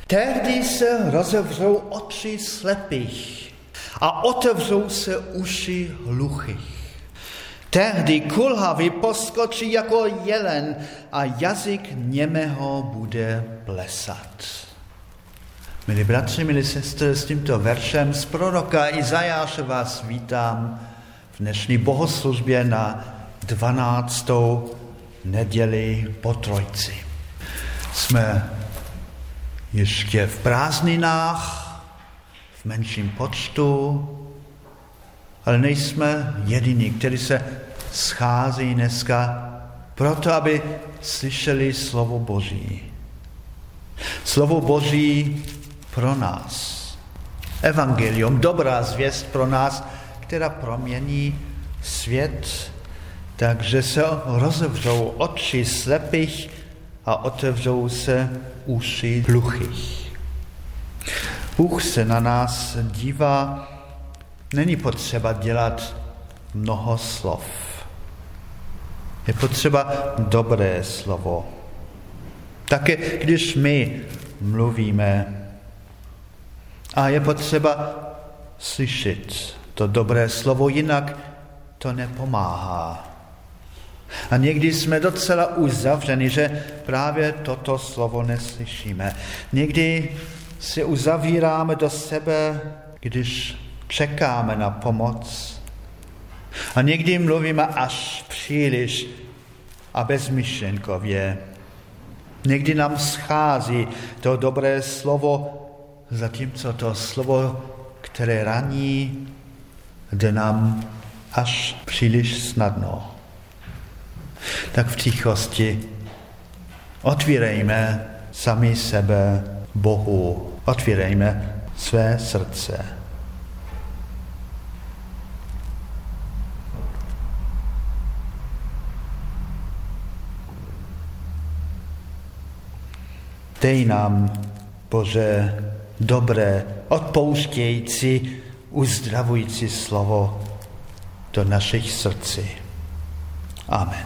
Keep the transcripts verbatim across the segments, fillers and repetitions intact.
Tehdy se rozevřou oči slepých a otevřou se uši hluchých. Tehdy kulhavý poskočí jako jelen a jazyk němého bude plesat. Milí bratři, milí sestry, s tímto veršem z proroka Izajáše vás vítám v dnešní bohoslužbě na dvanáctou neděli po Trojci. Jsme ještě v prázdninách, v menším počtu, ale nejsme jediní, kteří se schází dneska proto, aby slyšeli slovo Boží. Slovo Boží pro nás. Evangelium, dobrá zvěst pro nás, která promění svět, takže se rozevřou oči slepých a otevřou se uši hluchých. Bůh se na nás dívá, není potřeba dělat mnoho slov. Je potřeba dobré slovo. Také když my mluvíme, a je potřeba slyšet to dobré slovo, jinak to nepomáhá. A někdy jsme docela uzavřeni, že právě toto slovo neslyšíme. Někdy se uzavíráme do sebe, když čekáme na pomoc. A někdy mluvíme až příliš a bezmyšlenkově. Někdy nám schází to dobré slovo, zatímco to slovo, které raní, jde nám až příliš snadno. Tak v tichosti otvírejme sami sebe Bohu, otvírejme své srdce. Dej nám, Bože, dobré, odpouštějící, uzdravující slovo do našich srdcí. Amen.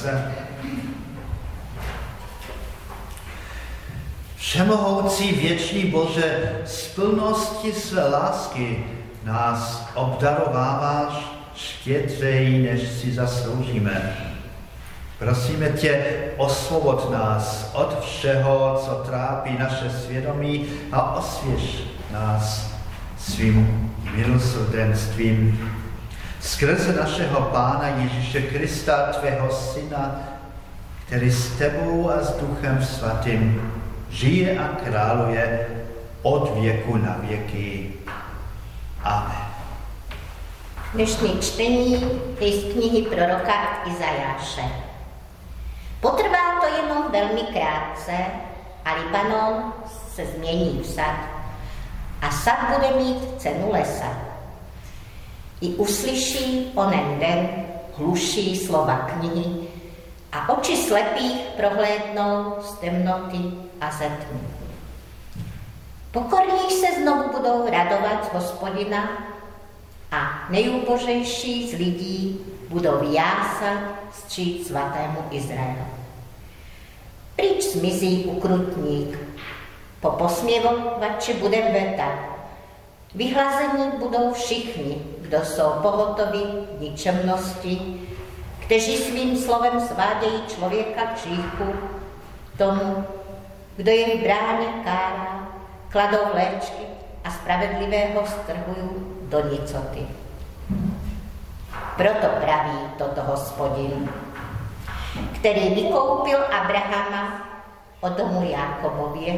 se. Všemohoucí věčný Bože, z plnosti své lásky nás obdarováváš štědřeji, než si zasloužíme. Prosíme tě, osvobod nás od všeho, co trápí naše svědomí a osvěž nás svým milosrdenstvím. Skrze našeho Pána Ježíše Krista, tvého Syna, který s tebou a s Duchem Svatým žije a králuje od věku na věky. Amen. Dnešní čtení je z knihy proroka Izajáše. Potrvá to jenom velmi krátce a Libanon se změní v sad a sad bude mít cenu lesa. I uslyší onen den hluší slova knihy a oči slepých prohlédnou z temnoty a ze tmy. Pokorní se znovu budou radovat z Hospodina a nejubožejší z lidí budou jásat stříc svatému Izraelu. Pryč zmizí ukrutník, po posměvovači bude veta. Vyhlazení budou všichni, kdo jsou pohotovi ničemnosti, kteří svým slovem svádějí člověka k hříchu, tomu, kdo je v bráně kárá, kladou léčky a spravedlivého strhují do nicoty. Proto praví toto Hospodin, který vykoupil Abrahama od domu Jákobově.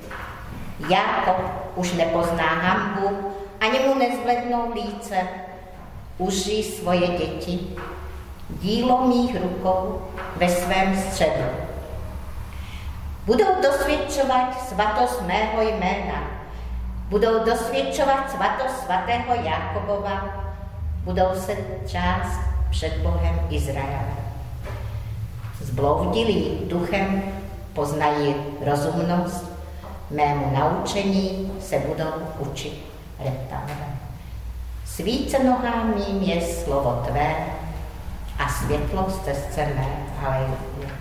Jákob už nepozná hanbu, ani mu nezblednou líce, uží svoje děti, dílo mých rukou ve svém středu. Budou dosvědčovat svatost mého jména, budou dosvědčovat svatost svatého Jákobova, budou se třást před Bohem Izraele. Zbloudilí duchem poznají rozumnost, mému naučení se budou učit retavě. Svíce nohám mým je slovo tvé a světlo stezce mé. Haleluja.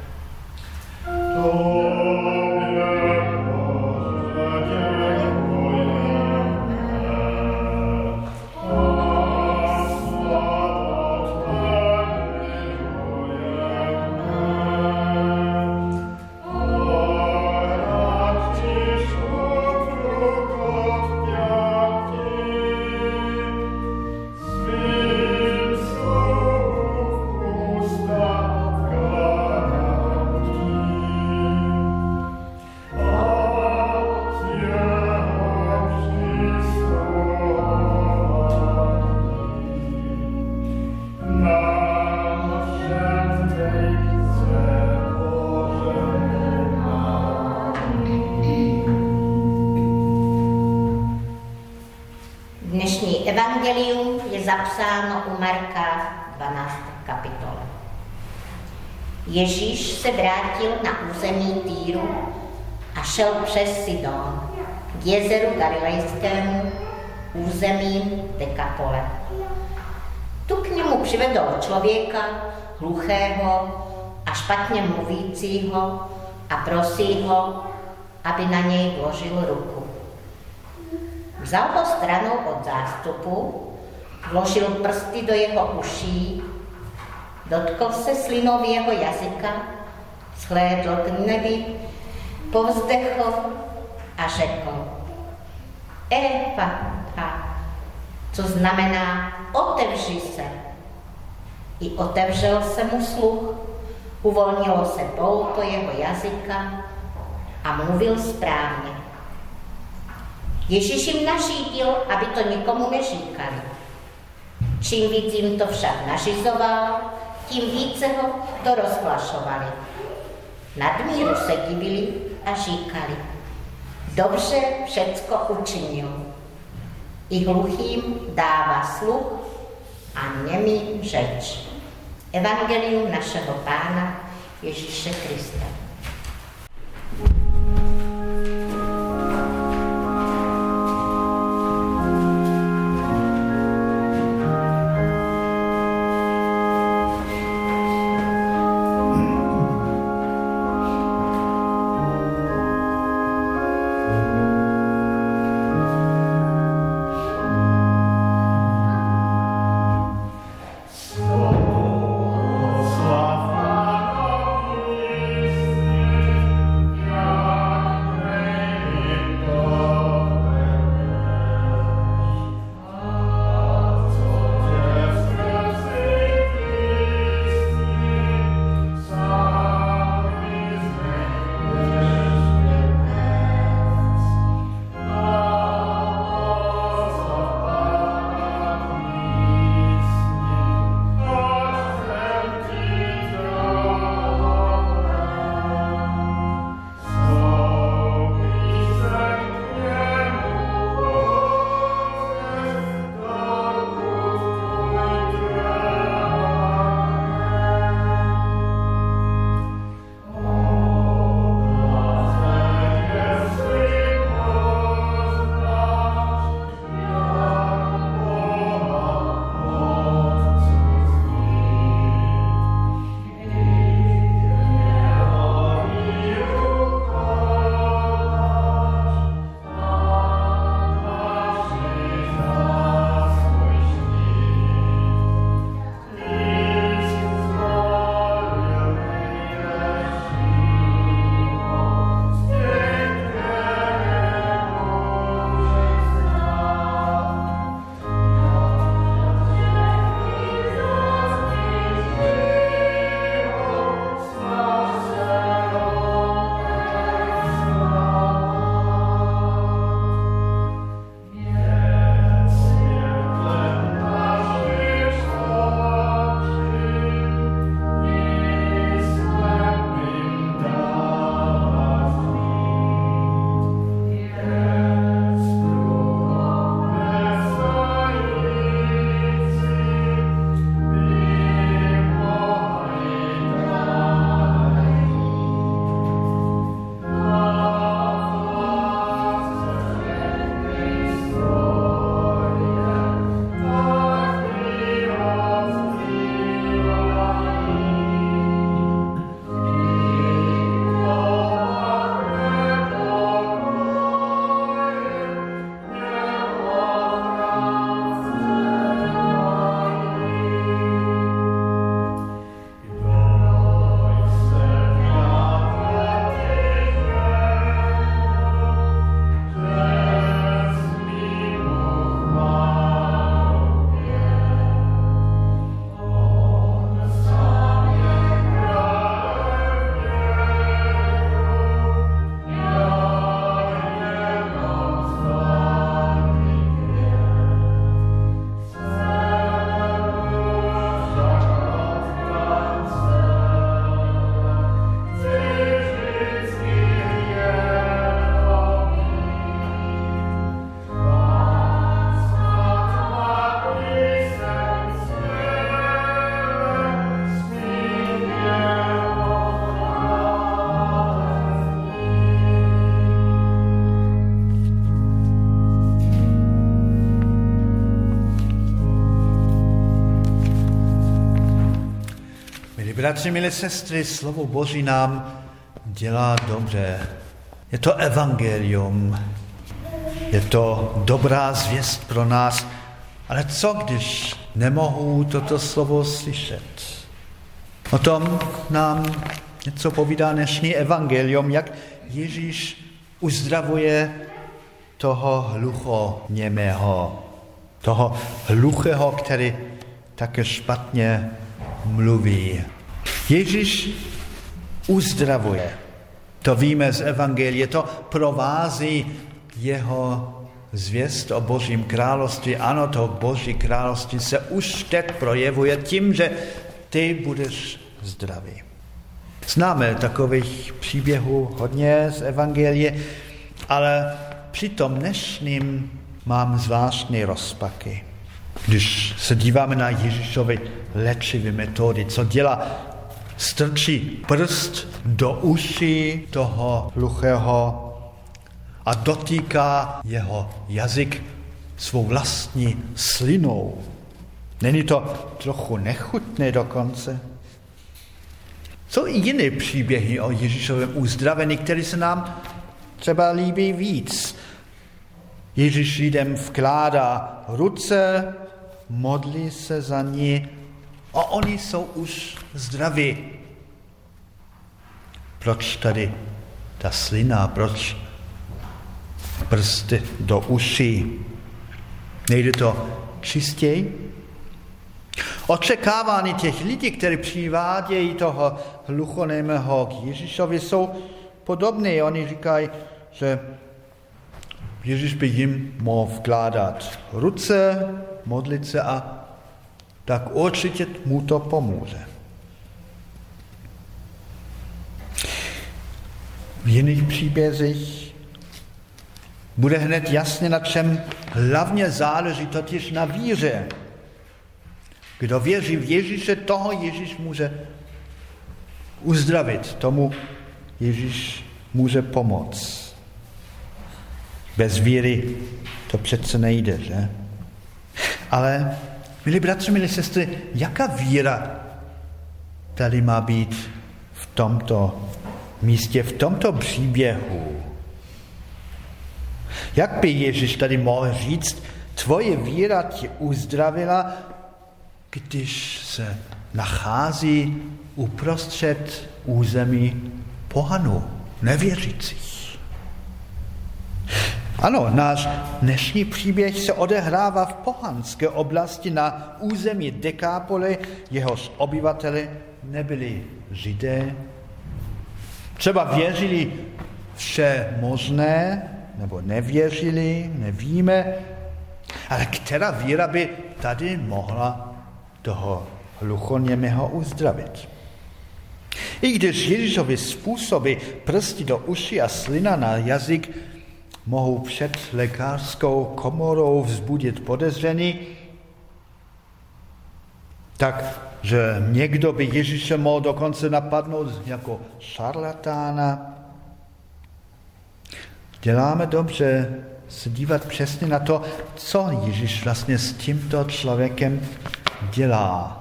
Evangelium je zapsáno u Marka dvanácté kapitole. Ježíš se vrátil na území Týru a šel přes Sidon k jezeru Galilejskému územím Dekapole. Tu k němu přivedl člověka hluchého a špatně mluvícího a prosí ho, aby na něj vložil ruku. Vzal ho stranou od zástupu, vložil prsty do jeho uší, dotkl se slinou jeho jazyka, shlédl k nebi, povzdechl a řekl: Efata, co znamená otevři se. I otevřel se mu sluch, uvolnilo se pouto jeho jazyka a mluvil správně. Ježíš jim nařídil, aby to nikomu neříkali. Čím víc jim to však nařizoval, tím více ho to rozhlašovali. Nadmíru se divili a říkali: dobře všecko učinil. I hluchým dává sluch a němým řeč. Evangelium našeho Pána Ježíše Krista. bratři, milé sestry, slovo Boží nám dělá dobře. Je to evangelium, je to dobrá zvěst pro nás, ale co když nemohu toto slovo slyšet? O tom nám něco povídá dnešní evangelium, jak Ježíš uzdravuje toho hluchoněmého, toho hluchého, který také špatně mluví. Ježíš uzdravuje. To víme z evangelie, to provází jeho zvěst o Božím království. Ano, to Boží království se už teď projevuje tím, že ty budeš zdravý. Známe takových příběhů hodně z evangelie, ale při tom dnešním mám zvláštní rozpaky. Když se díváme na Ježíšovy léčivé metody, co dělá, strčí prst do uší toho hluchého a dotýká jeho jazyk svou vlastní slinou. Není to trochu nechutné dokonce? Jsou i jiné příběhy o Ježíšovém uzdravení, které se nám třeba líbí víc. Ježíš lidem vkládá ruce, modlí se za ní a oni jsou už zdraví. Proč tady ta slina, proč prsty do uší? Nejde to čistěji? Očekávání těch lidí, kteří přivádějí toho hluchoněmého k Ježíšovi, jsou podobné. Oni říkají, že Ježíš by jim mohl vkládat ruce, modlit se a tak určitě mu to pomůže. V jiných příbězích bude hned jasně, na čem hlavně záleží, totiž na víře. Kdo věří v Ježíše, toho Ježíš může uzdravit, tomu Ježíš může pomoct. Bez víry to přece nejde, že? Ale, milí bratři, milí sestry, jaká víra tady má být v tomto místě, v tomto příběhu? Jak by Ježíš tady mohl říct, tvoje víra tě uzdravila, když se nachází uprostřed území pohanů, nevěřících? Ano, náš dnešní příběh se odehrává v pohanské oblasti na území Dekápoly, jehož obyvateli nebyli Židé. Třeba věřili vše možné, nebo nevěřili, nevíme, ale která víra by tady mohla toho hluchoněmého uzdravit? I když Ježíšovi způsoby prsty do uši a slina na jazyk mohou před lékařskou komorou vzbudit podezření, tak, že někdo by Ježíše mohl dokonce napadnout jako šarlatána. Děláme dobře se dívat přesně na to, co Ježíš vlastně s tímto člověkem dělá,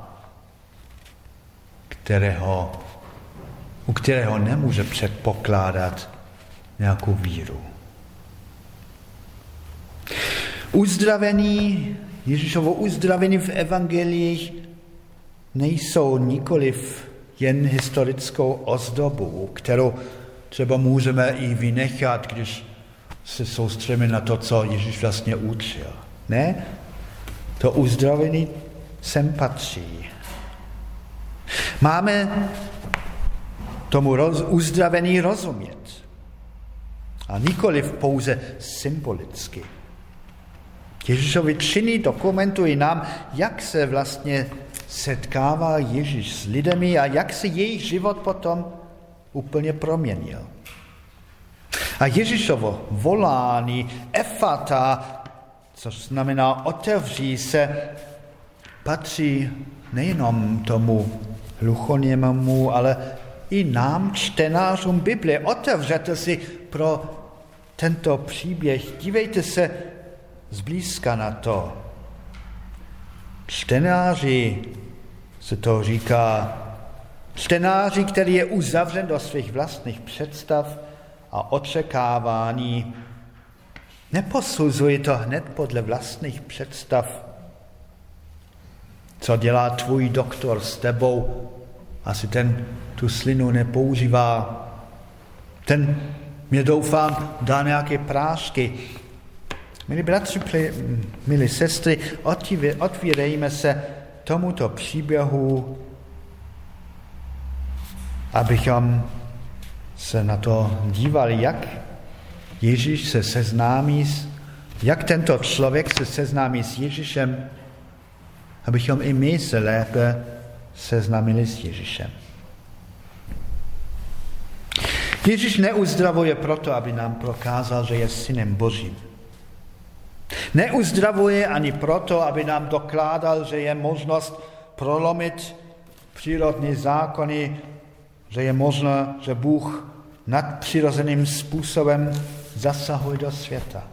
kterého, u kterého nemůže předpokládat nějakou víru. Uzdravení, Ježíšovo uzdravení v evangeliích nejsou nikoliv jen historickou ozdobou, kterou třeba můžeme i vynechat, když se soustředíme na to, co Ježíš vlastně učil. Ne, to uzdravení sem patří. Máme tomu roz, uzdravení rozumět. A nikoliv pouze symbolicky. Ježíšovi činy dokumentují nám, jak se vlastně setkává Ježíš s lidmi a jak se jejich život potom úplně proměnil. A Ježíšovo volání efata, což znamená otevří se, patří nejenom tomu hluchoněmému, ale i nám, čtenářům Bible. Otevřete si pro tento příběh, dívejte se zblízka na to. Čtenáři se to říká Čtenáři, který je uzavřen do svých vlastních představ a očekávání, neposuzuj to hned podle vlastních představ. Co dělá tvůj doktor s tebou? Asi ten tu slinu nepoužívá. Ten, mě doufám, dá nějaké prášky. Milí bratři, milí sestry, otvírejme se tomuto příběhu, abychom se na to dívali, jak Ježíš se seznámí, jak tento člověk se seznámí s Ježíšem, abychom i my se lépe seznámili s Ježíšem. Ježíš neuzdravuje proto, aby nám prokázal, že je synem Božím. Neuzdravuje ani proto, aby nám dokládal, že je možnost prolomit přírodní zákony, že je možné, že Bůh nadpřirozeným způsobem zasahuje do světa.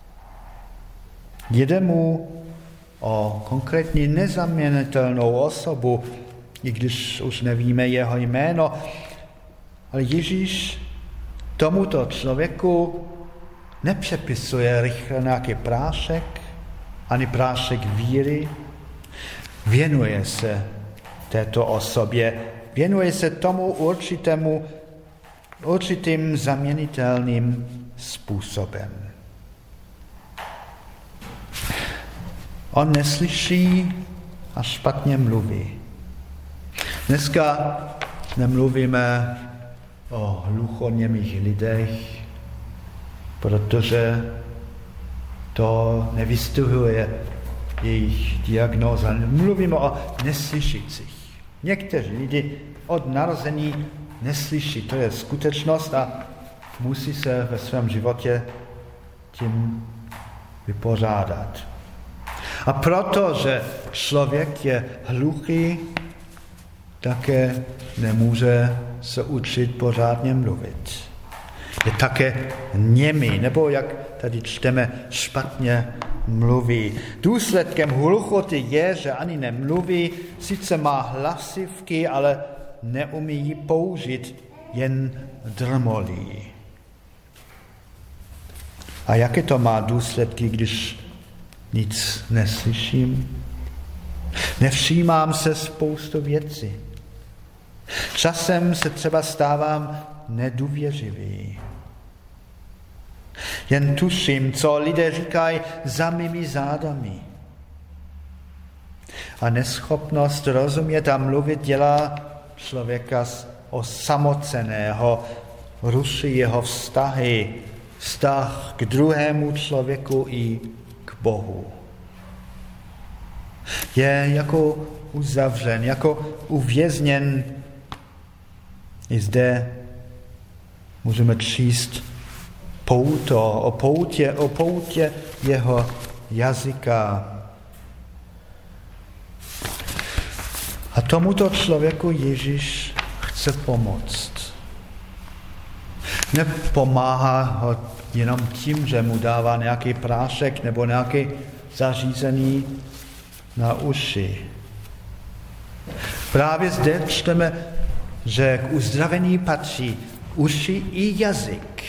Jde mu o konkrétní nezaměnitelnou osobu, i když už nevíme jeho jméno, ale Ježíš tomuto člověku nepřepisuje rychle nějaký prášek, ani prášek víry. Věnuje se této osobě, věnuje se tomu určitému, určitým zaměnitelným způsobem. On neslyší a špatně mluví. Dneska nemluvíme o hluchoněmých lidech, protože to nevystihuje jejich diagnóza. Mluvíme o neslyšících. Někteří lidi od narození neslyší. To je skutečnost a musí se ve svém životě tím vypořádat. A protože člověk je hluchý, také nemůže se učit pořádně mluvit. Je také němý, nebo jak tady čteme, špatně mluví. Důsledkem hluchoty je, že ani nemluví, sice má hlasivky, ale neumí ji použít, jen drmolí. A jaké to má důsledky, když nic neslyším? Nevšímám se spoustu věcí. Časem se třeba stávám nedůvěřivý. Jen tuším, co lidé říkají za mými zádami. A neschopnost rozumět a mluvit dělá člověka osamoceného, ruší jeho vztahy, vztah k druhému člověku i k Bohu. Je jako uzavřen, jako uvězněn. I zde můžeme číst pouto, o poutě, o poutě jeho jazyka. A tomuto člověku Ježíš chce pomoct. Nepomáhá ho jenom tím, že mu dává nějaký prášek nebo nějaké zařízení na uši. Právě zde čteme, že k uzdravení patří uši i jazyk.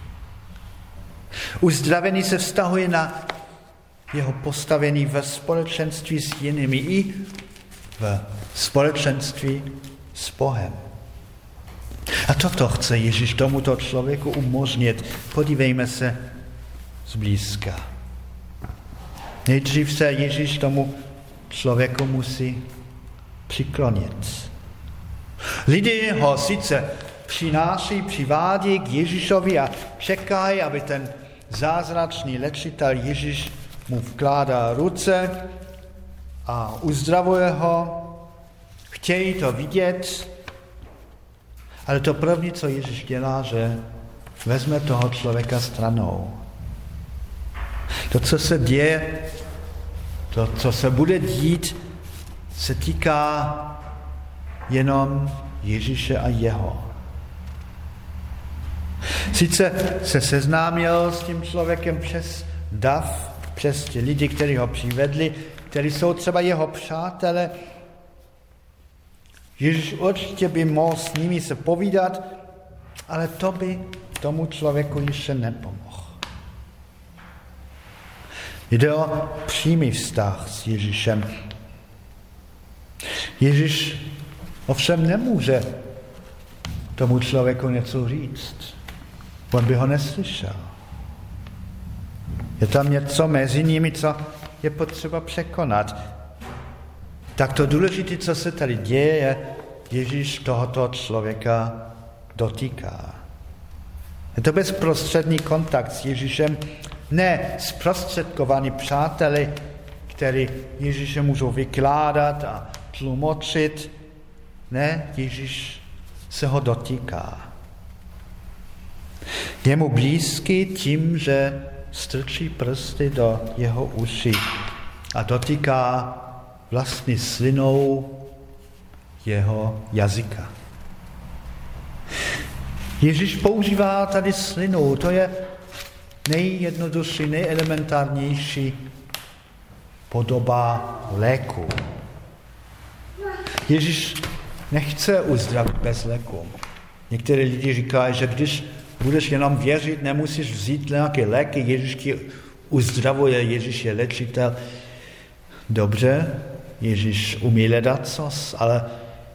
Uzdravení se vztahuje na jeho postavení ve společenství s jinými i v společenství s Bohem. A toto chce Ježíš tomuto člověku umožnit. Podívejme se zblízka. Nejdřív se Ježíš tomu člověku musí přiklonit. Lidi ho sice přináší, přivádí k Ježíšovi a čekají, aby ten zázračný léčitel Ježíš mu vkládá ruce a uzdravuje ho. Chtějí to vidět, ale to první, co Ježíš dělá, že vezme toho člověka stranou. To, co se děje, to, co se bude dít, se týká jenom Ježíše a jeho. Sice se seznámil s tím člověkem přes dav, přes ty lidi, kteří ho přivedli, kteří jsou třeba jeho přátelé, Ježíš určitě by mohl s nimi se povídat, ale to by tomu člověku ještě nepomohl. Jde o přímý vztah s Ježíšem. Ježíš ovšem nemůže tomu člověku něco říct. On by ho neslyšel. Je tam něco mezi nimi, co je potřeba překonat. Tak to důležité, co se tady děje, je, Ježíš tohoto člověka dotýká. Je to bezprostřední kontakt s Ježíšem, ne zprostředkovaní přáteli, který Ježíše můžou vykládat a tlumočit. Ne, Ježíš se ho dotýká. Je mu blízký tím, že strčí prsty do jeho uší a dotýká vlastní slinou jeho jazyka. Ježíš používá tady slinu, to je nejjednodušší, nejelementárnější podoba léku. Ježíš nechce uzdravit bez léku. Někteří lidi říkají, že když budeš jenom věřit, nemusíš vzít nějaké léky, Ježíš ti uzdravuje, Ježíš je léčitel. Dobře, Ježíš umí ledacos, ale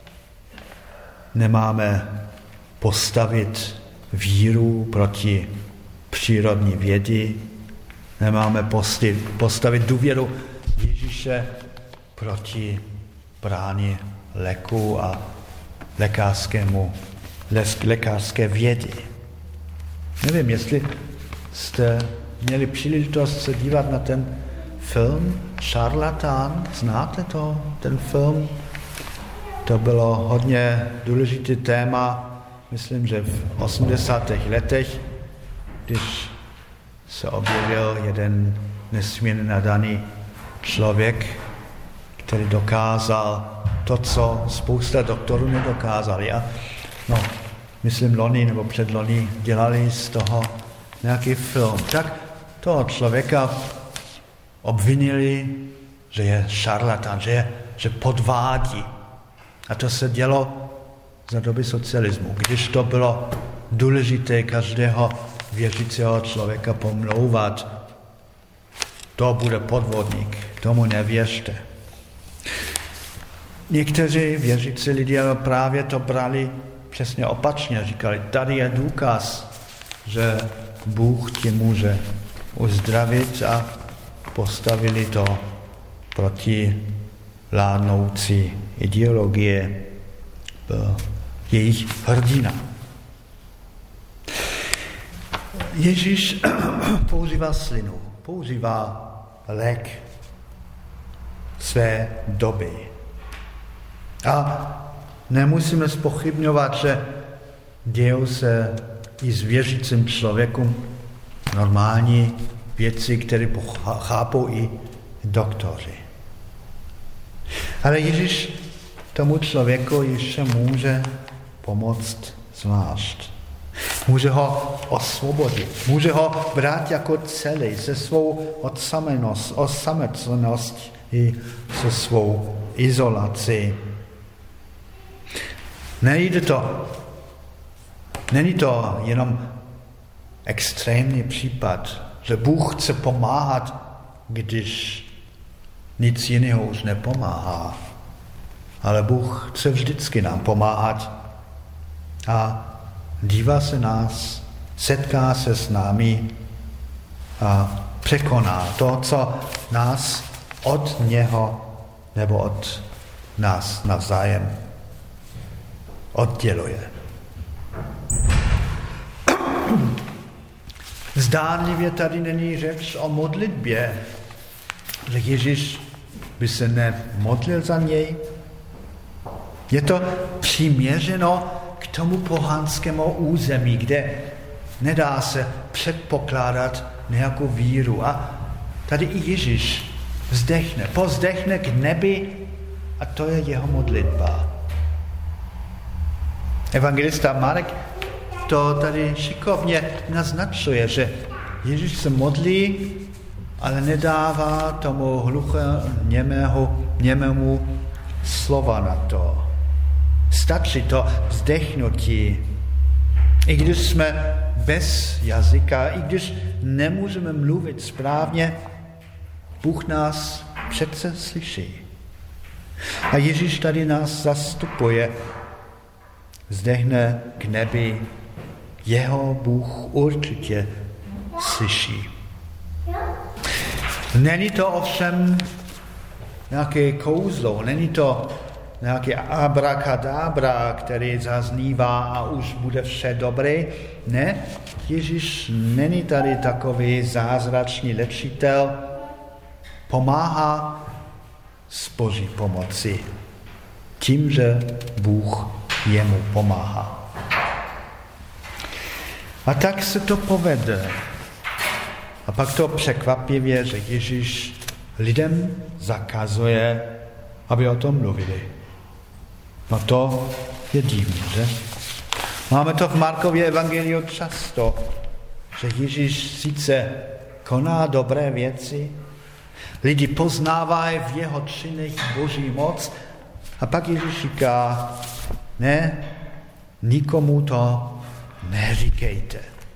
nemáme postavit víru proti přírodní vědě, nemáme postavit důvěru Ježíše proti bráně léku a lékařskému, lékařské vědě. Nevím, jestli jste měli příležitost se dívat na ten film Šarlatán. Znáte to, ten film? To bylo hodně důležité téma, myslím, že v osmdesátých letech, když se objevil jeden nesmírně nadaný člověk, který dokázal to, co spousta doktorů nedokázali. A no, myslím, loni nebo předloni dělali z toho nějaký film. Tak toho člověka obvinili, že je šarlatán, že, je, že podvádí. A to se dělo za doby socialismu, když to bylo důležité každého věřícího člověka pomlouvat. To bude podvodník, tomu nevěřte. Někteří věřící lidé právě to brali přesně opačně. Říkali, tady je důkaz, že Bůh ti může uzdravit a postavili to proti vládnoucí ideologie jejich hrdina. Ježíš používá slinu, používá lék své doby. A nemusíme zpochybňovat, že dějou se i s věřícím člověkem normální věci, které chápou i doktoři. Ale Ježíš tomu člověku ještě může pomoct zvlášť. Může ho osvobodit, může ho brát jako celý, se svou osamocenost i se svou izolací. Nejde to, není to jenom extrémní případ, že Bůh chce pomáhat, když nic jiného už nepomáhá. Ale Bůh chce vždycky nám pomáhat a dívá se nás, setká se s námi a překoná to, co nás od něho nebo od nás navzájem odděluje. Zdánlivě tady není řeč o modlitbě, že Ježíš by se nemodlil za něj. Je to přiměřeno k tomu pohanskému území, kde nedá se předpokládat nějakou víru. A tady i Ježíš vzdechne, pozdechne k nebi a to je jeho modlitba. Evangelista Marek to tady šikovně naznačuje, že Ježíš se modlí, ale nedává tomu hluché, němému, němému slova na to. stačí to vzdechnutí. I když jsme bez jazyka, i když nemůžeme mluvit správně, Bůh nás přece slyší. A Ježíš tady nás zastupuje. Vzdechne k nebi. Jeho Bůh určitě slyší. Není to ovšem nějaké kouzlo, není to nějaké abrakadabra, který zaznívá a už bude vše dobré. Ne, Ježíš není tady takový zázračný léčitel, pomáhá s Boží pomoci, tím, že Bůh jemu pomáhá. A tak se to povede. A pak to překvapivě, že Ježíš lidem zakazuje, aby o tom mluvili. No to je divné, že? Máme to v Markově evangeliu často, že Ježíš sice koná dobré věci, lidi poznávají v jeho činech Boží moc, a pak Ježíš říká, ne, nikomu to neříkejte.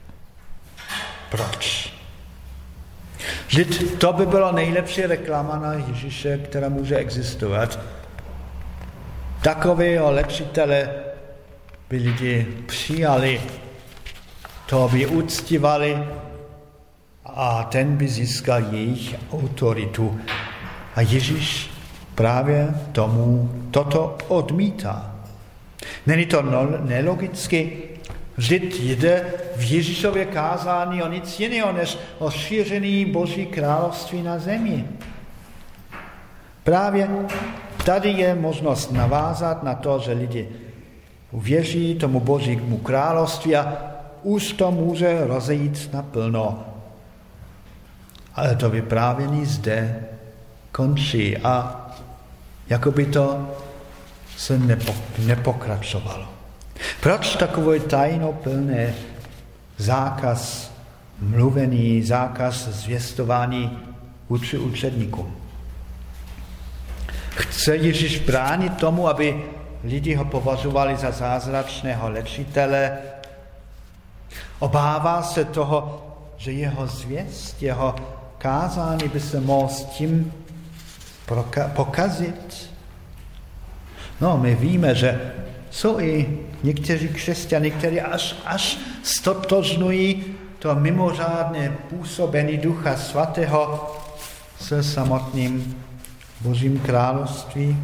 Proč? Vždyť to by byla nejlepší reklama na Ježíše, která může existovat. Takového léčitele by lidi přijali, to by uctívali a ten by získal jejich autoritu. A Ježíš právě tomu toto odmítá. Není to nelogicky, vždyť jde v Ježíšově kázání o nic jiného, než o šíření Boží království na zemi. Právě tady je možnost navázat na to, že lidi uvěří tomu Božímu království a už to může rozejít naplno. Ale to vyprávění zde končí a jako by to se nepo, nepokračovalo. Proč takové tajnoplné zákaz mluvení, zákaz zvěstování vůči učedníkům? Chce Ježíš bránit tomu, aby lidi ho považovali za zázračného léčitele? Obává se toho, že jeho zvěst, jeho kázání by se mohlo s tím pokazit? No, my víme, že jsou i někteří křesťané, kteří až, až stotožňují to mimořádné působení Ducha Svatého se samotným Božím království.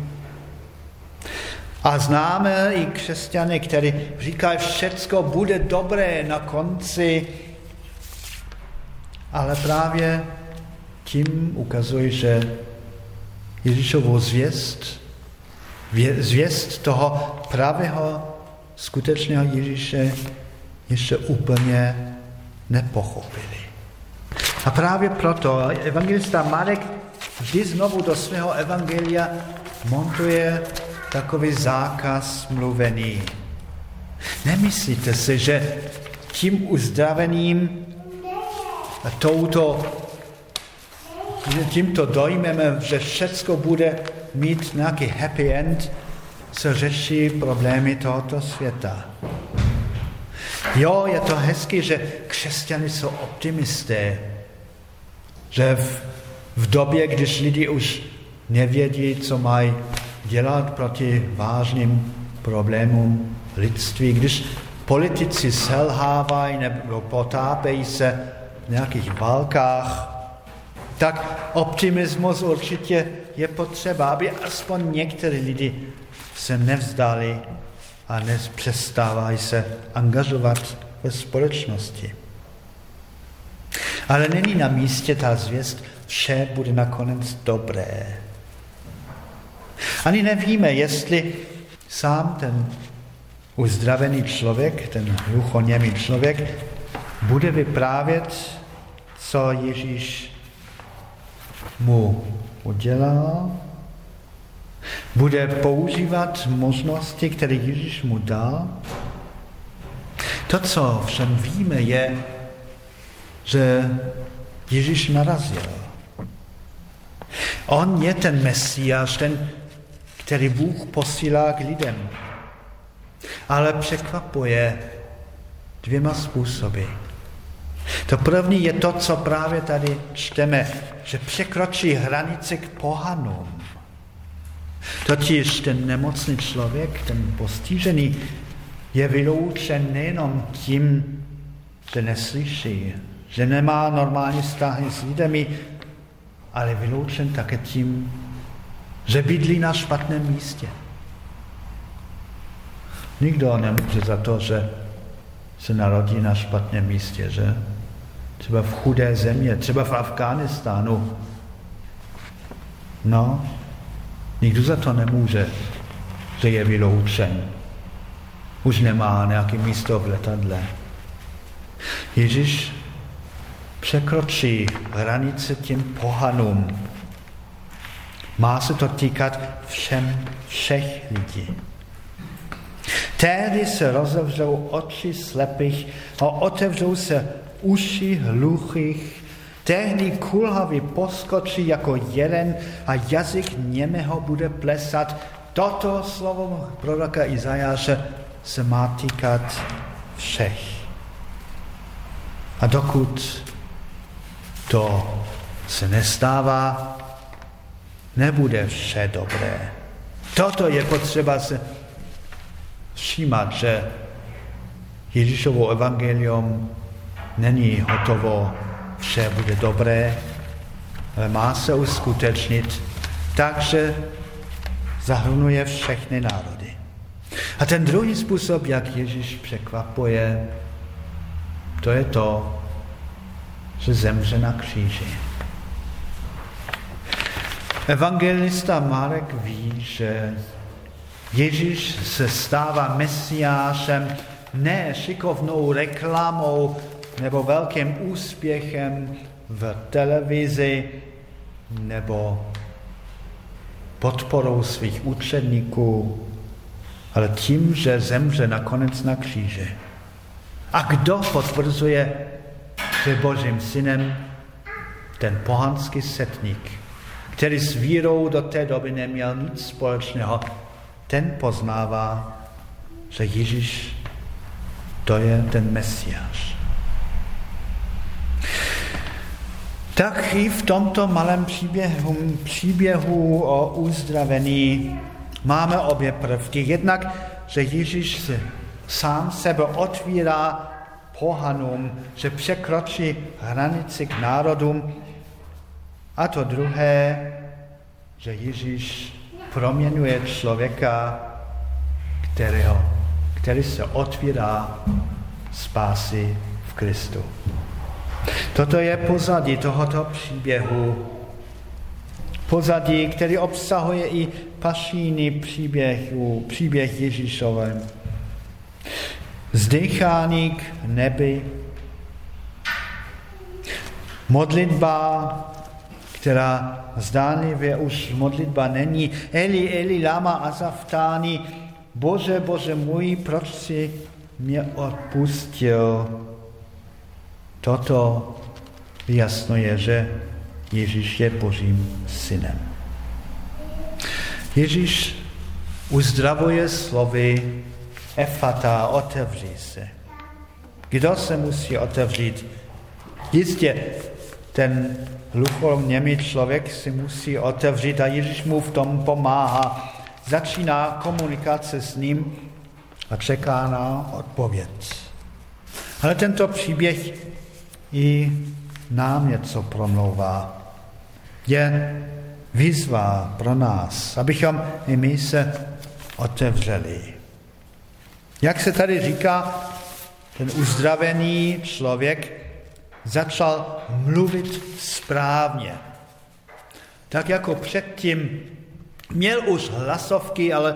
A známe i křesťany, kteří říkají, všecko bude dobré na konci, ale právě tím ukazuje, že Ježíšovou zvěst, zvěst toho pravého, skutečného Ježíše ještě úplně nepochopili. A právě proto evangelista Marek vždy znovu do svého evangelia montuje takový zákaz mluvení. Nemyslíte si, že tím uzdravením a touto, tímto dojmem, že všecko bude mít nějaký happy end, se řeší problémy tohoto světa. Jo, je to hezky, že křesťané jsou optimisté, že v, v době, když lidi už nevědí, co mají dělat proti vážným problémům lidství, když politici selhávají nebo potápejí se v nějakých válkách, tak optimismus určitě je potřeba, aby aspoň někteří lidi se nevzdali a nepřestávají se angažovat ve společnosti. Ale není na místě ta zvěst, vše bude nakonec dobré. Ani nevíme, jestli sám ten uzdravený člověk, ten hluchoněmý člověk, bude vyprávět, co Ježíš mu udělal, bude používat možnosti, které Ježíš mu dal. To, co všem víme, je, že Ježíš narazil. On je ten Mesiáš, ten, který Bůh posílá k lidem. ale překvapuje dvěma způsoby. To první je to, co právě tady čteme, že překročí hranici k pohanům. Totiž ten nemocný člověk, ten postižený, je vyloučen nejenom tím, že neslyší, že nemá normální vztahy s lidmi, ale vyloučen také tím, že bydlí na špatném místě. Nikdo nemůže za to, že se narodí na špatném místě, že? Třeba v chudé země, třeba v Afghánistánu. No, nikdo za to nemůže, že je vyloučen. Už nemá nějaké místo v letadle. Ježíš překročí hranice těm pohanům. Má se to týkat všem, všech lidí. Tehdy se rozevřou oči slepých a otevřou se uši hluchých. Tehdy kulhavý poskočí jako jeden a jazyk němého bude plesat. Toto slovo proroka Izajáše se má týkat všech. A dokud to se nestává, nebude vše dobré. Toto je potřeba se všímat, že Ježíšovo evangelium není hotovo, vše bude dobré, ale má se uskutečnit, takže zahrnuje všechny národy. A ten druhý způsob, jak Ježíš překvapuje, to je to, že zemře na kříži. Evangelista Marek ví, že Ježíš se stává mesiášem ne šikovnou reklamou nebo velkým úspěchem v televizi nebo podporou svých učedníků, ale tím, že zemře nakonec na kříži. A kdo potvrzuje, že Božím synem? Ten pohanský setník, který s vírou do té doby neměl nic společného, ten poznává, že Ježíš to je ten Mesiáš. Tak i v tomto malém příběhu, příběhu o uzdravení máme obě prvky. Jednak, že Ježíš se sám sebe otvírá pohanům, že překročí hranici k národům. A to druhé, že Ježíš proměňuje člověka, kterého, který se otvírá spásy v Kristu. Toto je pozadí tohoto příběhu. Pozadí, který obsahuje i pašijný příběh, příběh Ježíšovém. Zdechání k nebi, modlitba, která zdánlivě už modlitba není. Eli, Eli, lama azaftáni, Bože, Bože můj, proč jsi mě odpustil? Toto jasno je, že Ježíš je Božím synem. Ježíš uzdravuje slovy Efata, otevří se. Kdo se musí otevřít? Jistě, ten hluchoněmý člověk si musí otevřít a Ježíš mu v tom pomáhá. Začíná komunikace s ním a čeká na odpověď. Ale tento příběh i nám něco promlouvá. Je výzva pro nás, abychom i my se otevřeli. Jak se tady říká, ten uzdravený člověk začal mluvit správně. Tak jako předtím měl už hlasovky, ale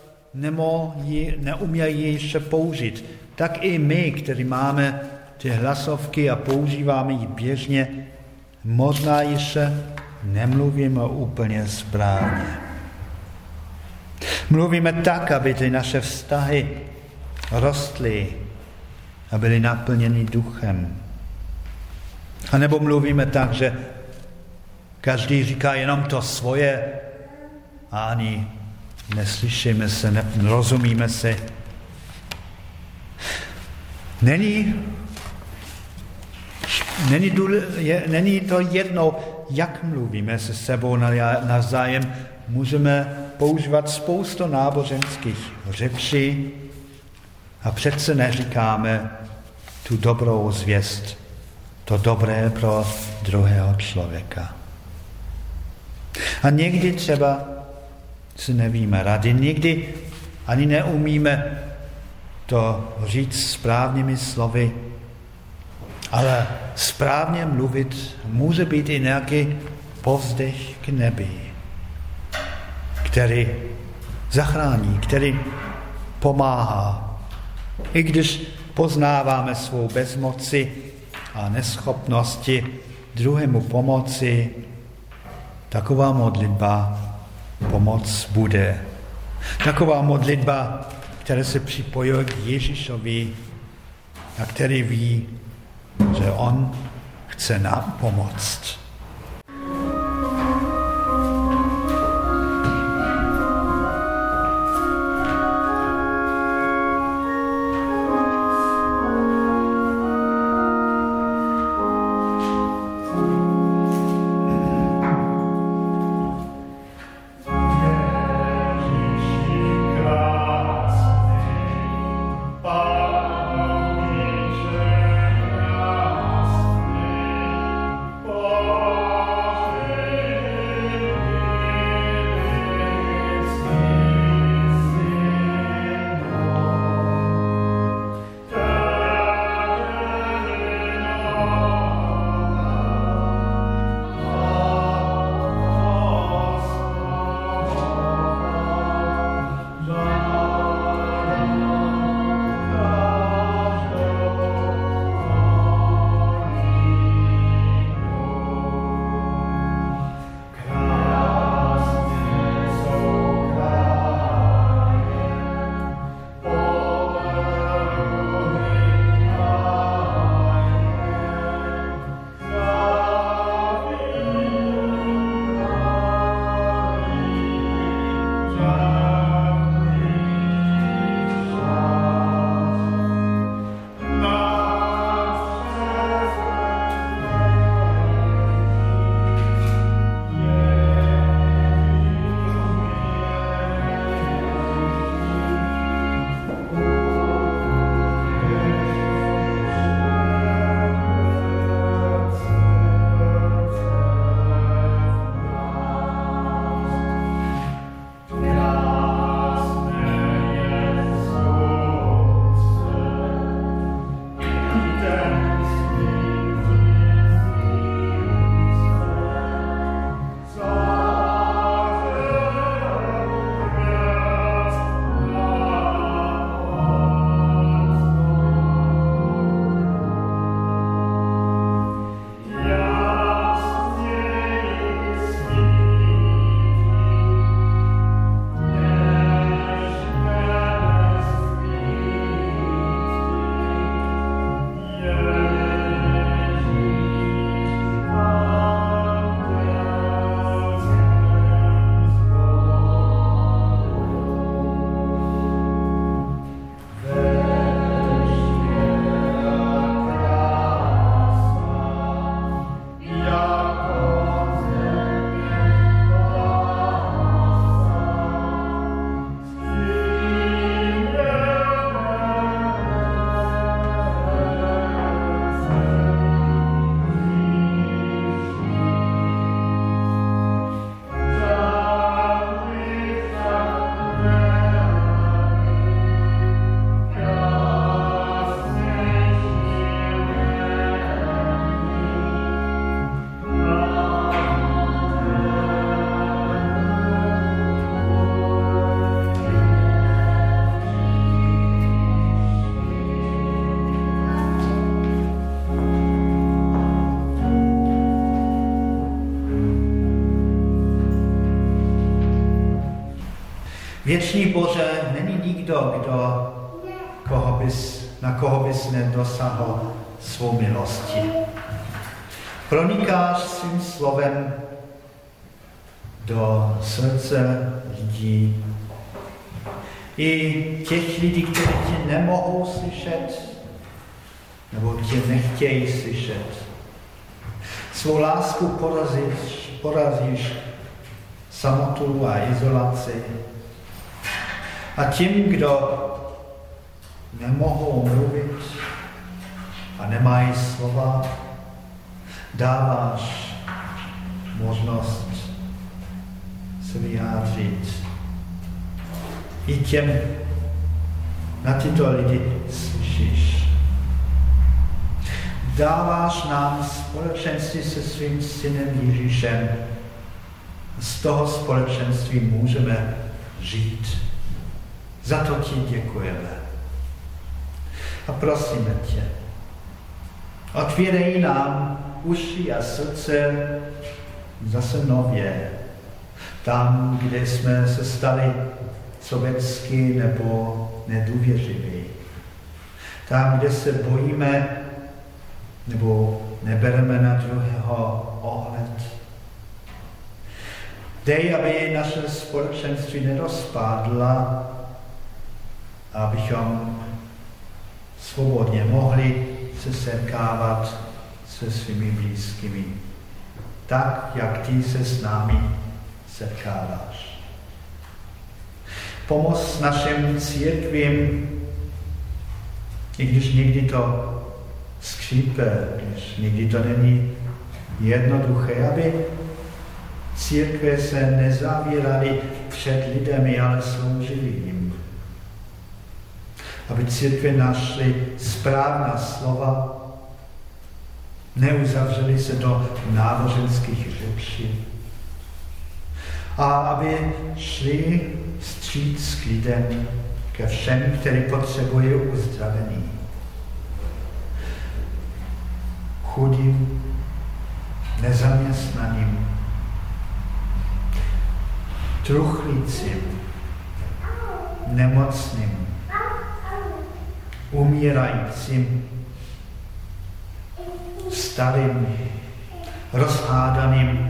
neuměl ji ještě použít. Tak i my, kteří máme ty hlasovky a používáme ji běžně, možná ještě nemluvíme úplně správně. Mluvíme tak, aby ty naše vztahy rostly a byly naplněny duchem. A nebo mluvíme tak, že každý říká jenom to svoje a ani neslyšíme se, nerozumíme se. Není, není, důle, je, není to jedno, jak mluvíme se sebou navzájem. Můžeme používat spoustu náboženských řečí a přece neříkáme tu dobrou zvěst, to dobré pro druhého člověka. A někdy třeba si nevíme rady, někdy ani neumíme to říct správnými slovy, ale správně mluvit může být i nějaký povzdech k nebi, který zachrání, který pomáhá. I když poznáváme svou bezmoci a neschopnosti druhému pomoci, taková modlitba pomoc bude. Taková modlitba, která se připojuje k Ježíšovi a který ví, že on chce nám pomoct. Věčný Bože, není nikdo, kdo, koho bys, na koho bys nedosáhl svou milostí. Pronikáš svým slovem do srdce lidí. I těch lidí, kteří tě nemohou slyšet, nebo tě nechtějí slyšet. Svou lásku porazíš, porazíš samotu a izolaci. A tím, kdo nemohou mluvit a nemají slova, dáváš možnost se vyjádřit. I těm na tyto lidi slyšíš. Dáváš nám společenství se svým synem Ježíšem. Z toho společenství můžeme žít. Za to ti děkujeme. A prosíme tě, otvírej nám uši a srdce zase nově. Tam, kde jsme se stali sovětsky nebo nedůvěřiví. Tam, kde se bojíme nebo nebereme na druhého ohled. Dej, aby naše společenství nerozpadla, abychom svobodně mohli se setkávat se svými blízkými. Tak, jak ty se s námi setkáváš. Pomoz našim církvím, i když někdy to skřípe, když někdy to není jednoduché, aby církve se nezavíraly před lidmi, ale sloužily jim. Aby církve našly správná slova, neuzavřeli se do náboženských řečí. A aby šli vstříc k lidem, ke všem, kteří potřebují uzdravení. Chudým, nezaměstnaným, truchlícím, nemocným, umírajícím, starým, rozhádaným.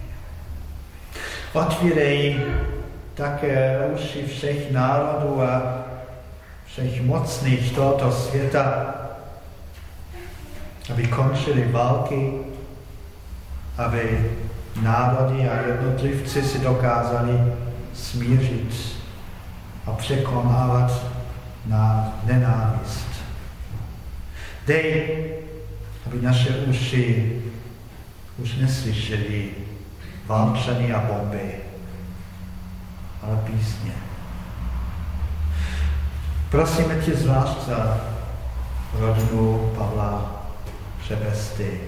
Otvírej také uši všech národů a všech mocných tohoto světa, aby končily války, aby národy a jednotlivci si dokázali smířit a překonávat na nenávist. Dej, aby naše uši už neslyšeli válčany a bomby, ale písně. Prosíme tě zvlášť za rodinu Pavla Přebesty.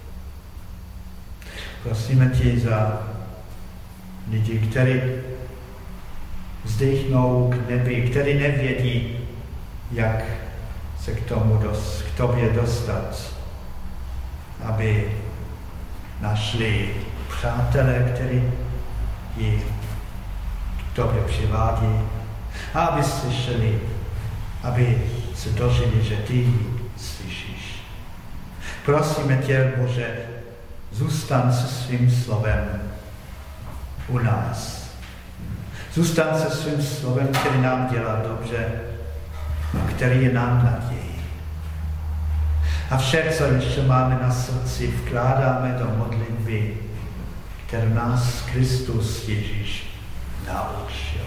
Prosíme tě za lidi, kteří vzdechnou k nebi, kteří nevědí, jak se k tomu dos, k tobě dostat, aby našli přátelé, kteří ji k tobě přivádí, a aby slyšeli, aby se dožili, že ty ji slyšíš. Prosíme tě, Bože, zůstan se svým slovem u nás. Zůstan se svým slovem, který nám dělá dobře a který je nám nadějí. A vše, co ještě máme na srdci, vkládáme do modlitby, kterou nás Kristus Ježíš naučil.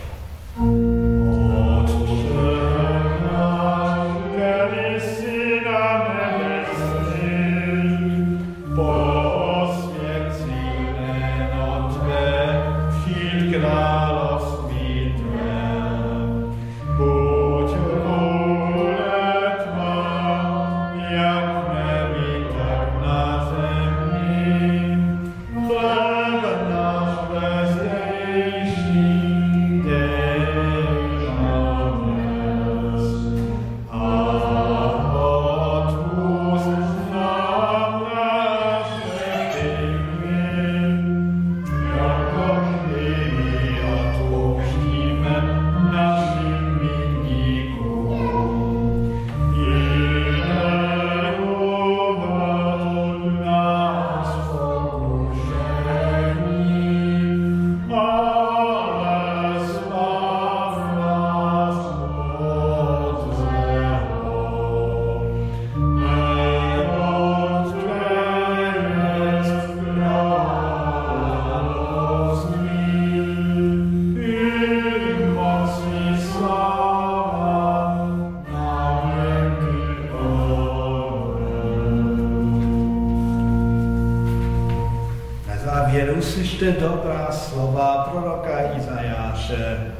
Chleb náš vezdejší, dej uslyšte dobrá slova proroka Izajáše.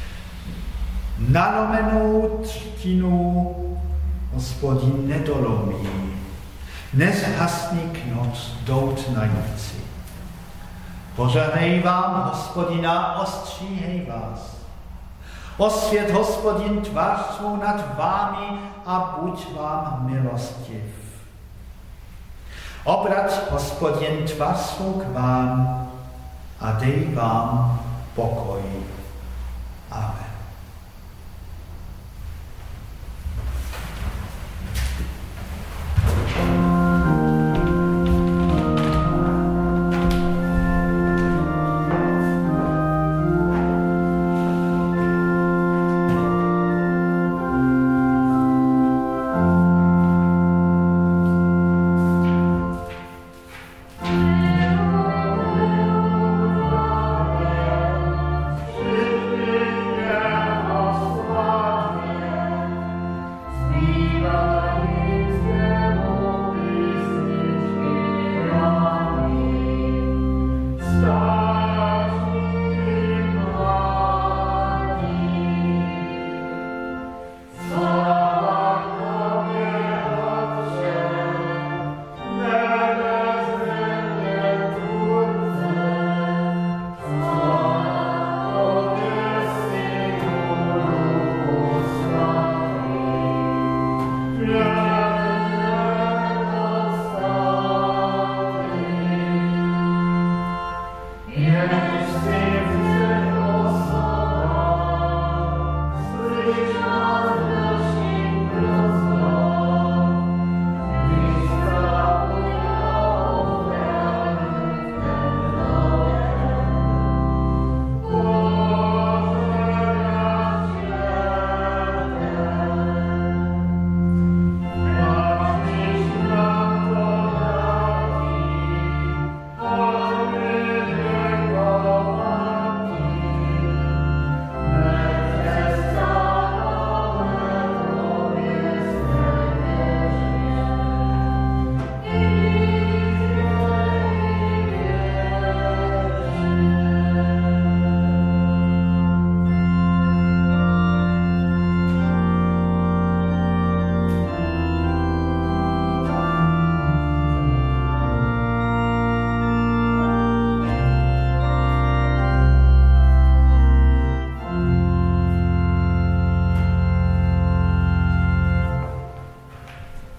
Nalomenou třtinu Hospodin nedolomí, nezhasní knoc doutnající. Požehnej vám, Hospodina, ostříhej vás. Osvět, Hospodin, tvář svou nad vámi a buď vám milostiv. Obrať, Hospodin, tvář svou k vám a dej vám pokoj.